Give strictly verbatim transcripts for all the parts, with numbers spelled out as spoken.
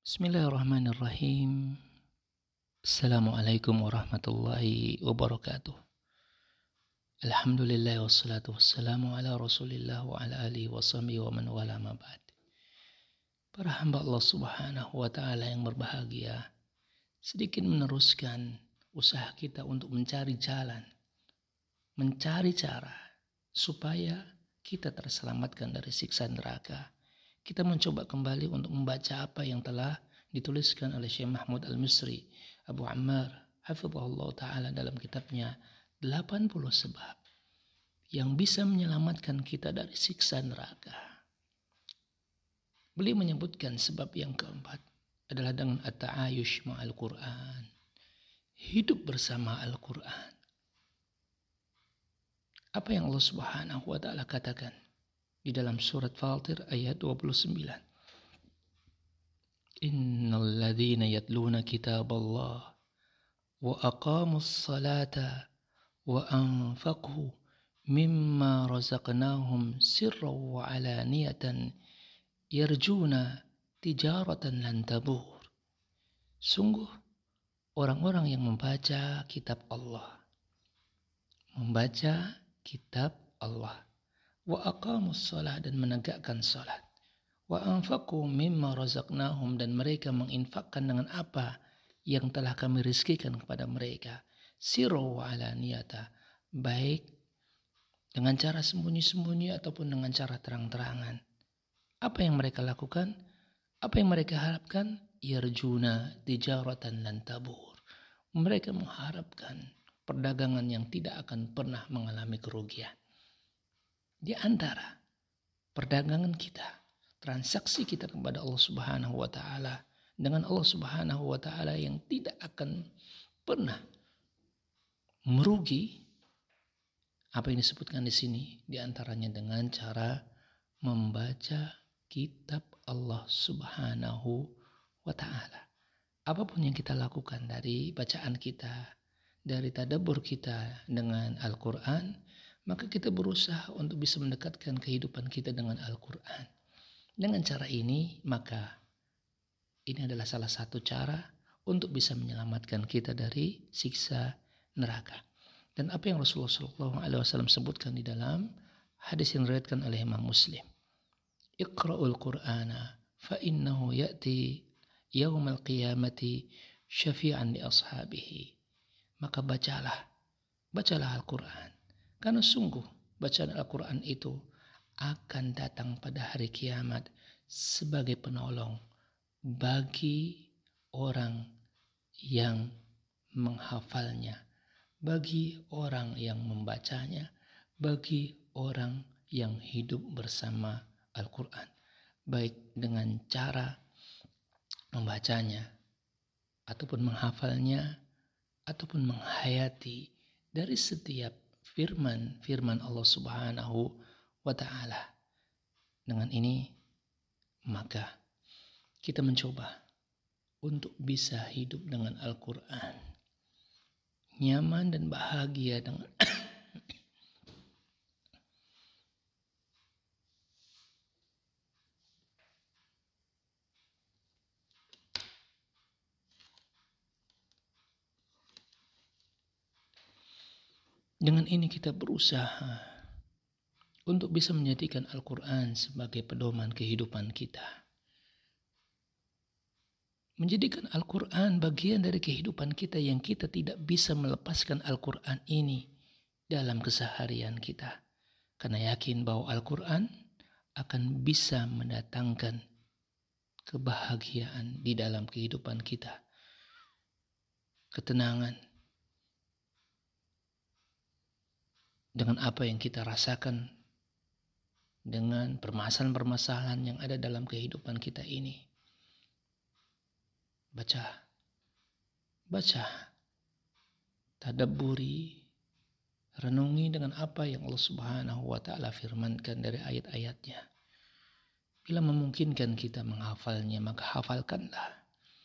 Bismillahirrahmanirrahim. Assalamualaikum warahmatullahi wabarakatuh. Alhamdulillah wassalatu wassalamu ala rasulillah wa ala alihi wa sahbihi wa man wala ma ba'd. Para hamba Allah subhanahu wa ta'ala yang berbahagia, sedikit meneruskan usaha kita untuk mencari jalan, mencari cara supaya kita terselamatkan dari siksa neraka. Kita mencoba kembali untuk membaca apa yang telah dituliskan oleh Syekh Mahmud Al-Misri Abu Ammar hafizahullah ta'ala dalam kitabnya delapan puluh sebab yang bisa menyelamatkan kita dari siksa neraka. Beliau menyebutkan sebab yang keempat adalah dengan at-ta'ayush ma'al Quran, hidup bersama Al-Quran. Apa yang Allah subhanahu wa ta'ala katakan di dalam surat Fatir ayat dua puluh sembilan. Innal ladzina yatluna kitaballah wa aqamus salata wa anfaqu mimma razaqnahum sirran wa alaniyatan yarjuna tijaratan lan tabur. Sungguh orang-orang yang membaca kitab Allah, membaca kitab Allah, wa aqamus shalah dan menegakkan salat, wa anfaqu mimma razaqnahum dan mereka menginfakkan dengan apa yang telah kami rizkikan kepada mereka, sirra wa alaniyata, baik dengan cara sembunyi-sembunyi ataupun dengan cara terang-terangan. Apa yang mereka lakukan? Apa yang mereka harapkan? Yarjuna tijaratan lan tabur. Mereka mengharapkan perdagangan yang tidak akan pernah mengalami kerugian. Di antara perdagangan kita, transaksi kita kepada Allah Subhanahu wa taala dengan Allah Subhanahu wa taala yang tidak akan pernah merugi, apa yang disebutkan di sini, di antaranya dengan cara membaca kitab Allah Subhanahu wa taala. Apapun yang kita lakukan dari bacaan kita, dari tadabbur kita dengan Al-Qur'an, maka kita berusaha untuk bisa mendekatkan kehidupan kita dengan Al-Quran. Dengan cara ini, maka ini adalah salah satu cara untuk bisa menyelamatkan kita dari siksa neraka. Dan apa yang Rasulullah shallallahu alaihi wasallam sebutkan di dalam hadis yang diriwayatkan oleh Imam Muslim. Iqra'ul Qur'ana fa innahu ya'ti yaumal qiyamati syafi'an li ashabihi. Maka bacalah, bacalah Al-Quran. Karena sungguh bacaan Al-Quran itu akan datang pada hari kiamat sebagai penolong bagi orang yang menghafalnya, bagi orang yang membacanya, bagi orang yang hidup bersama Al-Quran. Baik dengan cara membacanya, ataupun menghafalnya, ataupun menghayati dari setiap firman-firman Allah Subhanahu wa ta'ala. Dengan ini maka kita mencoba untuk bisa hidup dengan Al-Quran, nyaman dan bahagia dengan Dengan ini kita berusaha untuk bisa menjadikan Al-Quran sebagai pedoman kehidupan kita. Menjadikan Al-Quran bagian dari kehidupan kita yang kita tidak bisa melepaskan Al-Quran ini dalam keseharian kita. Karena yakin bahwa Al-Quran akan bisa mendatangkan kebahagiaan di dalam kehidupan kita. Ketenangan dengan apa yang kita rasakan, dengan permasalahan-permasalahan yang ada dalam kehidupan kita ini. Baca, baca, tadabburi, renungi dengan apa yang Allah Subhanahu wa ta'ala firmankan dari ayat-ayatnya. Bila memungkinkan kita menghafalnya, maka hafalkanlah.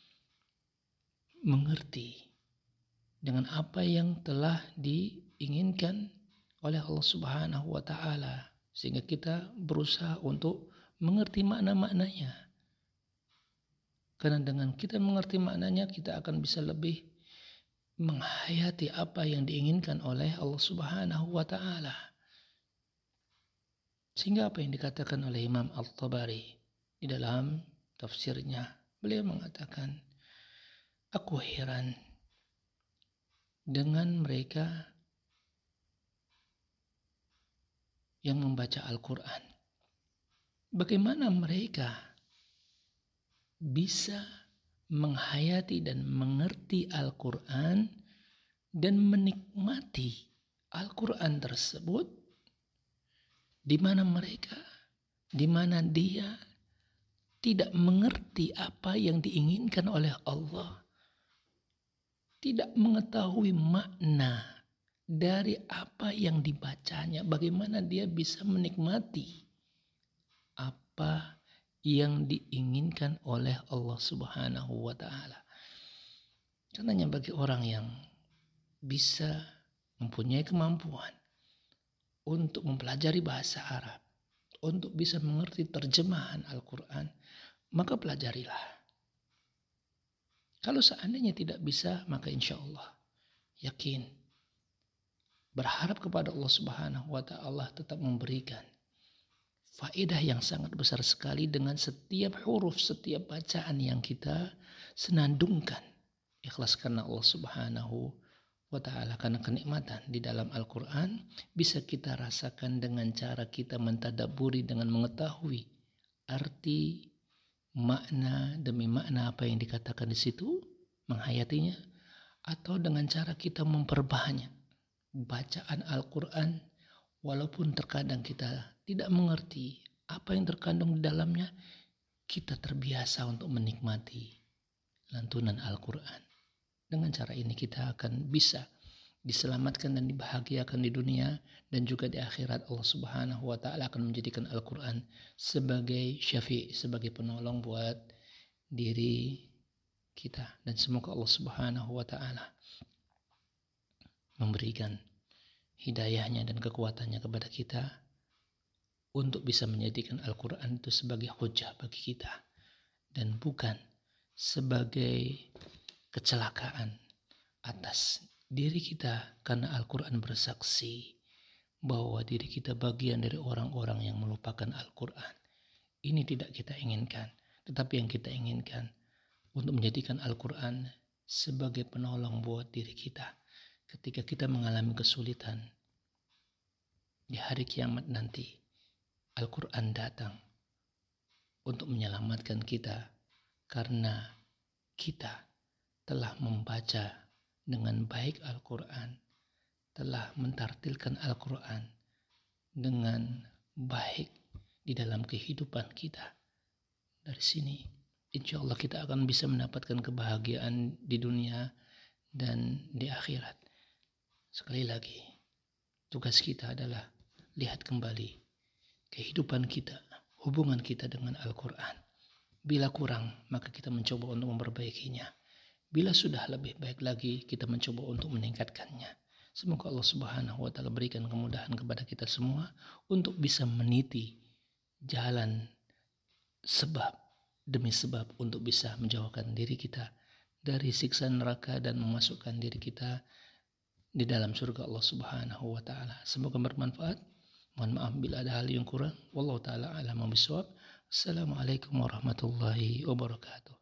Mengerti dengan apa yang telah diinginkan oleh Allah Subhanahu wa ta'ala, sehingga kita berusaha untuk mengerti makna-maknanya. Karena dengan kita mengerti maknanya, kita akan bisa lebih menghayati apa yang diinginkan oleh Allah Subhanahu wa Ta'ala. Sehingga apa yang dikatakan oleh Imam Al-Tabari di dalam tafsirnya, beliau mengatakan, aku heran dengan mereka yang membaca Al-Quran. Bagaimana mereka bisa menghayati dan mengerti Al-Quran dan menikmati Al-Quran tersebut, di mana mereka, di mana dia tidak mengerti apa yang diinginkan oleh Allah, tidak mengetahui makna dari apa yang dibacanya, bagaimana dia bisa menikmati apa yang diinginkan oleh Allah Subhanahu wa Ta'ala. Karenanya bagi orang yang bisa mempunyai kemampuan untuk mempelajari bahasa Arab, untuk bisa mengerti terjemahan Al-Quran, maka pelajarilah. Kalau seandainya tidak bisa, maka insya Allah yakin, berharap kepada Allah Subhanahu wa Ta'ala tetap memberikan faedah yang sangat besar sekali dengan setiap huruf, setiap bacaan yang kita senandungkan. Ikhlas karena Allah Subhanahu wa Ta'ala, karena kenikmatan di dalam Al-Quran bisa kita rasakan dengan cara kita mentadabburi, dengan mengetahui arti, makna demi makna apa yang dikatakan di situ, menghayatinya, atau dengan cara kita memperbanyak bacaan Al-Quran, walaupun terkadang kita tidak mengerti apa yang terkandung di dalamnya, kita terbiasa untuk menikmati lantunan Al-Quran. Dengan cara ini kita akan bisa diselamatkan dan dibahagiakan di dunia, dan juga di akhirat Allah Subhanahu wa Ta'ala akan menjadikan Al-Quran sebagai syafi', sebagai penolong buat diri kita. Dan semoga Allah Subhanahu wa Ta'ala memberikan hidayahnya dan kekuatannya kepada kita untuk bisa menjadikan Al-Quran itu sebagai hujah bagi kita, dan bukan sebagai kecelakaan atas diri kita, karena Al-Quran bersaksi bahwa diri kita bagian dari orang-orang yang melupakan Al-Quran. Ini tidak kita inginkan, tetapi yang kita inginkan untuk menjadikan Al-Quran sebagai penolong buat diri kita ketika kita mengalami kesulitan. Di hari kiamat nanti, Al-Quran datang untuk menyelamatkan kita, karena kita telah membaca dengan baik Al-Quran, telah mentartilkan Al-Quran dengan baik di dalam kehidupan kita. Dari sini insya Allah kita akan bisa mendapatkan kebahagiaan di dunia dan di akhirat. Sekali lagi, tugas kita adalah lihat kembali kehidupan kita, hubungan kita dengan Al-Quran. Bila kurang, maka kita mencoba untuk memperbaikinya. Bila sudah lebih baik lagi, kita mencoba untuk meningkatkannya. Semoga Allah Subhanahu wa Ta'ala berikan kemudahan kepada kita semua untuk bisa meniti jalan sebab demi sebab untuk bisa menjauhkan diri kita dari siksa neraka dan memasukkan diri kita di dalam surga Allah Subhanahu wa Ta'ala. Semoga bermanfaat. Mohon maaf bila ada hal yang kurang. Wallahu ta'ala a'lam bishawab. Assalamualaikum warahmatullahi wabarakatuh.